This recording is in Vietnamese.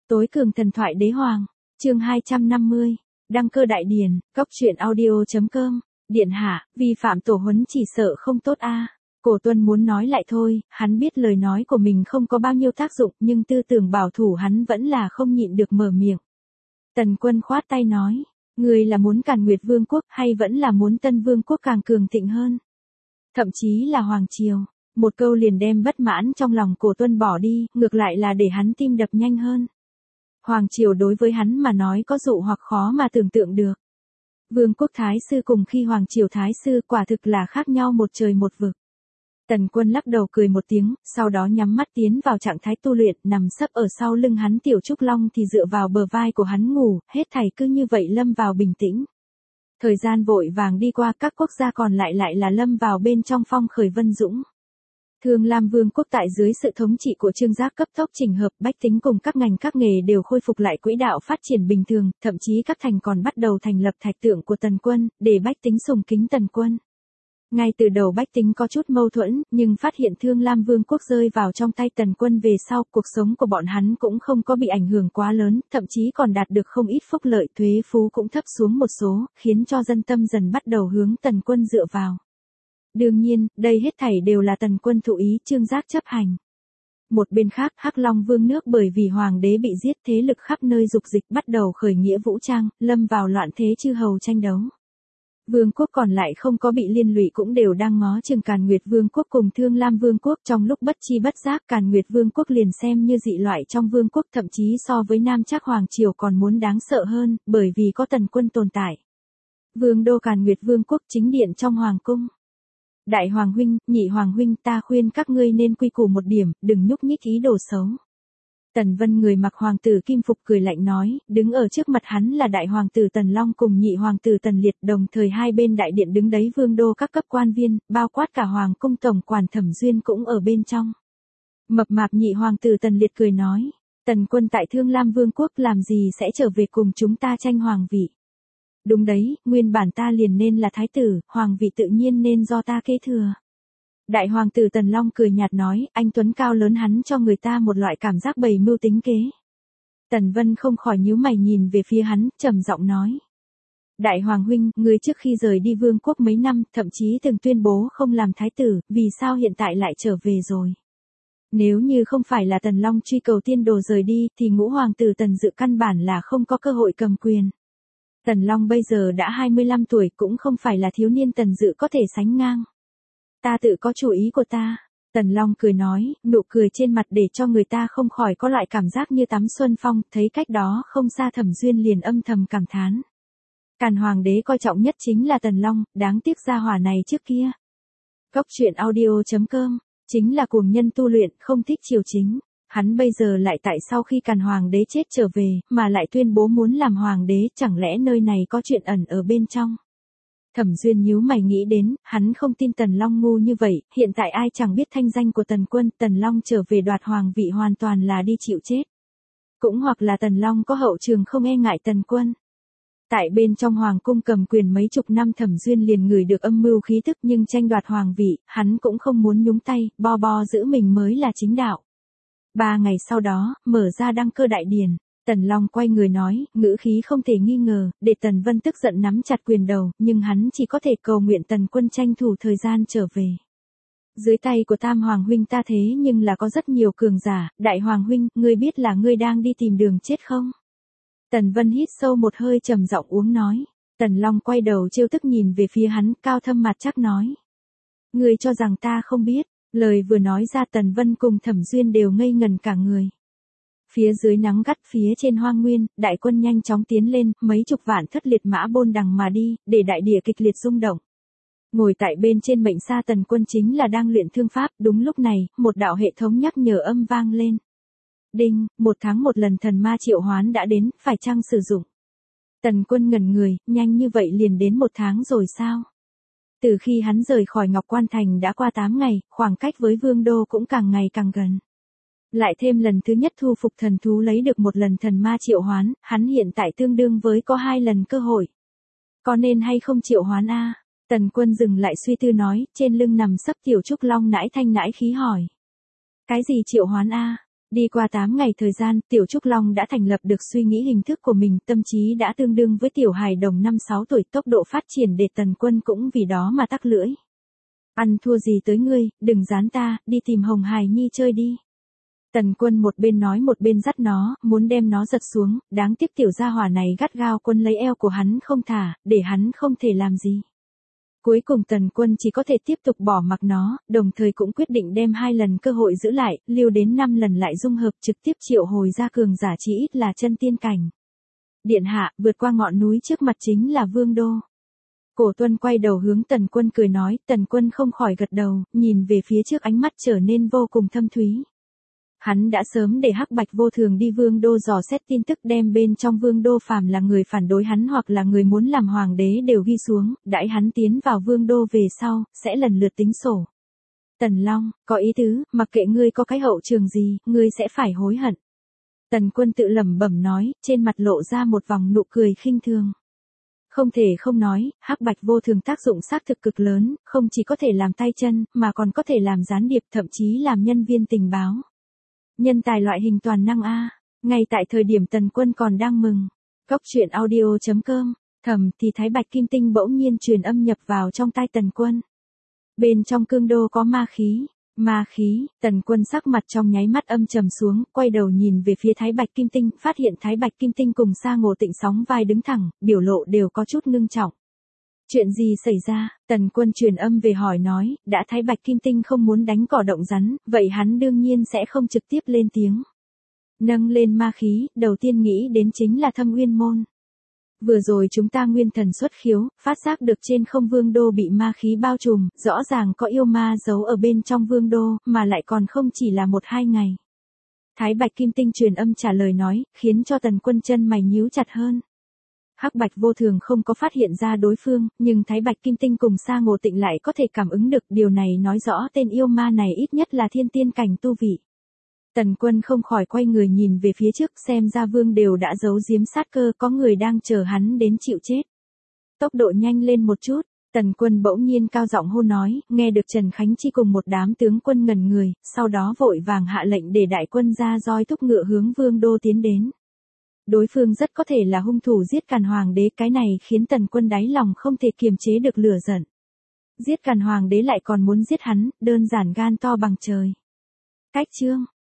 Tối cường thần thoại đế hoàng, chương 250, đăng cơ đại điển, cóc truyện audio.com, điện hạ, vi phạm tổ huấn chỉ sợ không tốt a. Cổ Tuân muốn nói lại thôi, hắn biết lời nói của mình không có bao nhiêu tác dụng nhưng tư tưởng bảo thủ hắn vẫn là không nhịn được mở miệng. Tần Quân khoát tay nói, người là muốn Càn Nguyệt Vương quốc hay vẫn là muốn Tân Vương quốc càng cường thịnh hơn? Thậm chí là Hoàng Triều, một câu liền đem bất mãn trong lòng Cổ Tuân bỏ đi, ngược lại là để hắn tim đập nhanh hơn. Hoàng Triều đối với hắn mà nói có dụ hoặc khó mà tưởng tượng được. Vương quốc Thái Sư cùng khi Hoàng Triều Thái Sư quả thực là khác nhau một trời một vực. Tần Quân lắc đầu cười một tiếng, sau đó nhắm mắt tiến vào trạng thái tu luyện, nằm sấp ở sau lưng hắn Tiểu Trúc Long thì dựa vào bờ vai của hắn ngủ, hết thảy cứ như vậy lâm vào bình tĩnh. Thời gian vội vàng đi qua, các quốc gia còn lại là lâm vào bên trong phong khởi vân dũng. Thương Lam Vương quốc tại dưới sự thống trị của Trương Giác cấp tốc chỉnh hợp, bách tính cùng các ngành các nghề đều khôi phục lại quỹ đạo phát triển bình thường, thậm chí các thành còn bắt đầu thành lập thạch tượng của Tần Quân, để bách tính sùng kính Tần Quân. Ngay từ đầu bách tính có chút mâu thuẫn, nhưng phát hiện Thương Lam Vương quốc rơi vào trong tay Tần Quân về sau, cuộc sống của bọn hắn cũng không có bị ảnh hưởng quá lớn, thậm chí còn đạt được không ít phúc lợi, thuế phú cũng thấp xuống một số, khiến cho dân tâm dần bắt đầu hướng Tần Quân dựa vào. Đương nhiên, đây hết thảy đều là Tần Quân thụ ý Trương Giác chấp hành. Một bên khác, Hắc Long Vương nước bởi vì hoàng đế bị giết, thế lực khắp nơi dục dịch bắt đầu khởi nghĩa vũ trang, lâm vào loạn thế chư hầu tranh đấu. Vương quốc còn lại không có bị liên lụy cũng đều đang ngó chừng Càn Nguyệt Vương quốc cùng Thương Lam Vương quốc, trong lúc bất chi bất giác Càn Nguyệt Vương quốc liền xem như dị loại trong vương quốc, thậm chí so với Nam Trác Hoàng Triều còn muốn đáng sợ hơn, bởi vì có Tần Quân tồn tại. Vương đô Càn Nguyệt Vương quốc chính điện trong hoàng cung. Đại Hoàng huynh, Nhị Hoàng huynh, ta khuyên các ngươi nên quy củ một điểm, đừng nhúc nhích ý đồ xấu. Tần Vân người mặc hoàng tử kim phục cười lạnh nói, đứng ở trước mặt hắn là đại hoàng tử Tần Long cùng nhị hoàng tử Tần Liệt, đồng thời hai bên đại điện đứng đấy vương đô các cấp quan viên, bao quát cả hoàng cung tổng quản Thẩm Duyên cũng ở bên trong. Mập mạp nhị hoàng tử Tần Liệt cười nói, Tần Quân tại Thương Lam Vương quốc làm gì sẽ trở về cùng chúng ta tranh hoàng vị. Đúng đấy, nguyên bản ta liền nên là thái tử, hoàng vị tự nhiên nên do ta kế thừa. Đại hoàng tử Tần Long cười nhạt nói, anh tuấn cao lớn hắn cho người ta một loại cảm giác bày mưu tính kế. Tần Vân không khỏi nhíu mày nhìn về phía hắn, trầm giọng nói. Đại hoàng huynh, người trước khi rời đi vương quốc mấy năm, thậm chí từng tuyên bố không làm thái tử, vì sao hiện tại lại trở về rồi? Nếu như không phải là Tần Long truy cầu tiên đồ rời đi, thì ngũ hoàng tử Tần Dự căn bản là không có cơ hội cầm quyền. Tần Long bây giờ đã 25 tuổi, cũng không phải là thiếu niên Tần Dự có thể sánh ngang. Ta tự có chủ ý của ta. Tần Long cười nói, nụ cười trên mặt để cho người ta không khỏi có loại cảm giác như tắm xuân phong, thấy cách đó không xa Thẩm Duyên liền âm thầm cảm thán. Càn hoàng đế coi trọng nhất chính là Tần Long, đáng tiếc gia hỏa này trước kia. Cóc truyện audio.com, chính là cuồng nhân tu luyện, không thích triều chính. Hắn bây giờ lại tại sau khi Càn hoàng đế chết trở về, mà lại tuyên bố muốn làm hoàng đế, chẳng lẽ nơi này có chuyện ẩn ở bên trong. Thẩm Duyên nhíu mày nghĩ đến, hắn không tin Tần Long ngu như vậy, hiện tại ai chẳng biết thanh danh của Tần Quân, Tần Long trở về đoạt hoàng vị hoàn toàn là đi chịu chết. Cũng hoặc là Tần Long có hậu trường không e ngại Tần Quân. Tại bên trong hoàng cung cầm quyền mấy chục năm Thẩm Duyên liền ngửi được âm mưu khí tức, nhưng tranh đoạt hoàng vị, hắn cũng không muốn nhúng tay, bo giữ mình mới là chính đạo. 3 ngày sau đó, mở ra đăng cơ đại điển. Tần Long quay người nói, ngữ khí không thể nghi ngờ, để Tần Vân tức giận nắm chặt quyền đầu, nhưng hắn chỉ có thể cầu nguyện Tần Quân tranh thủ thời gian trở về. Dưới tay của Tam Hoàng huynh ta thế nhưng là có rất nhiều cường giả, Đại Hoàng huynh, ngươi biết là ngươi đang đi tìm đường chết không? Tần Vân hít sâu một hơi trầm giọng uống nói. Tần Long quay đầu trêu tức nhìn về phía hắn, cao thâm mặt chắc nói. Ngươi cho rằng ta không biết, lời vừa nói ra Tần Vân cùng Thẩm Duyên đều ngây ngần cả người. Phía dưới nắng gắt, phía trên hoang nguyên, đại quân nhanh chóng tiến lên, mấy chục vạn thất liệt mã bôn đằng mà đi, để đại địa kịch liệt rung động. Ngồi tại bên trên mệnh sa Tần Quân chính là đang luyện thương pháp, đúng lúc này, một đạo hệ thống nhắc nhở âm vang lên. Đinh, 1 tháng một lần thần ma triệu hoán đã đến, phải chăng sử dụng? Tần Quân ngẩn người, nhanh như vậy liền đến 1 tháng rồi sao? Từ khi hắn rời khỏi Ngọc Quan Thành đã qua 8 ngày, khoảng cách với Vương Đô cũng càng ngày càng gần. Lại thêm lần thứ nhất thu phục thần thú lấy được 1 lần thần ma triệu hoán, hắn hiện tại tương đương với có 2 lần cơ hội. Có nên hay không triệu hoán a? Tần Quân dừng lại suy tư nói, trên lưng nằm sấp Tiểu Trúc Long nãi thanh nãi khí hỏi. Cái gì triệu hoán a? Đi qua 8 ngày thời gian, Tiểu Trúc Long đã thành lập được suy nghĩ hình thức của mình, tâm trí đã tương đương với tiểu hài đồng 5-6 tuổi, tốc độ phát triển để Tần Quân cũng vì đó mà tắc lưỡi. Ăn thua gì tới ngươi, đừng dán ta, đi tìm Hồng Hài Nhi chơi đi. Tần Quân một bên nói một bên dắt nó, muốn đem nó giật xuống, đáng tiếc tiểu gia hỏa này gắt gao quấn lấy eo của hắn không thả, để hắn không thể làm gì. Cuối cùng Tần Quân chỉ có thể tiếp tục bỏ mặc nó, đồng thời cũng quyết định đem 2 lần cơ hội giữ lại, lưu đến 5 lần lại dung hợp, trực tiếp triệu hồi ra cường giả chỉ ít là chân tiên cảnh. Điện hạ, vượt qua ngọn núi trước mặt chính là Vương Đô. Cổ Tuân quay đầu hướng Tần Quân cười nói, Tần Quân không khỏi gật đầu, nhìn về phía trước ánh mắt trở nên vô cùng thâm thúy. Hắn đã sớm để Hắc Bạch Vô Thường đi Vương Đô dò xét tin tức, đem bên trong Vương Đô phàm là người phản đối hắn hoặc là người muốn làm hoàng đế đều ghi xuống, đãi hắn tiến vào Vương Đô về sau, sẽ lần lượt tính sổ. Tần Long, có ý tứ, mặc kệ ngươi có cái hậu trường gì, ngươi sẽ phải hối hận. Tần Quân tự lẩm bẩm nói, trên mặt lộ ra một vòng nụ cười khinh thường. Không thể không nói, Hắc Bạch Vô Thường tác dụng xác thực cực lớn, không chỉ có thể làm tay chân, mà còn có thể làm gián điệp, thậm chí làm nhân viên tình báo. Nhân tài loại hình toàn năng a. Ngay tại thời điểm Tần Quân còn đang mừng, Cốc truyện audio.com, thầm thì Thái Bạch Kim Tinh bỗng nhiên truyền âm nhập vào trong tai Tần Quân. Bên trong cương đô có ma khí. Ma khí, Tần Quân sắc mặt trong nháy mắt âm trầm xuống, quay đầu nhìn về phía Thái Bạch Kim Tinh, phát hiện Thái Bạch Kim Tinh cùng Sa Ngộ Tịnh sóng vai đứng thẳng, biểu lộ đều có chút ngưng trọng. Chuyện gì xảy ra? Tần Quân truyền âm về hỏi nói, đã Thái Bạch Kim Tinh không muốn đánh cỏ động rắn, vậy hắn đương nhiên sẽ không trực tiếp lên tiếng. Nâng lên ma khí, đầu tiên nghĩ đến chính là Thâm Uyên Môn. Vừa rồi chúng ta nguyên thần xuất khiếu, phát giác được trên không Vương Đô bị ma khí bao trùm, rõ ràng có yêu ma giấu ở bên trong Vương Đô, mà lại còn không chỉ là 1-2 ngày. Thái Bạch Kim Tinh truyền âm trả lời nói, khiến cho Tần Quân chân mày nhíu chặt hơn. Hắc Bạch Vô Thường không có phát hiện ra đối phương, nhưng Thái Bạch Kim Tinh cùng Sa Ngộ Tịnh lại có thể cảm ứng được, điều này nói rõ tên yêu ma này ít nhất là thiên tiên cảnh tu vị. Tần Quân không khỏi quay người nhìn về phía trước, xem ra Vương đều đã giấu giếm sát cơ, có người đang chờ hắn đến chịu chết. Tốc độ nhanh lên một chút, Tần Quân bỗng nhiên cao giọng hô nói, nghe được Trần Khánh Chi cùng một đám tướng quân ngẩn người, sau đó vội vàng hạ lệnh để đại quân ra roi thúc ngựa hướng Vương Đô tiến đến. Đối phương rất có thể là hung thủ giết Càn Hoàng đế, cái này khiến Tần Quân đáy lòng không thể kiềm chế được lửa giận. Giết Càn Hoàng đế lại còn muốn giết hắn, đơn giản gan to bằng trời. Cách chương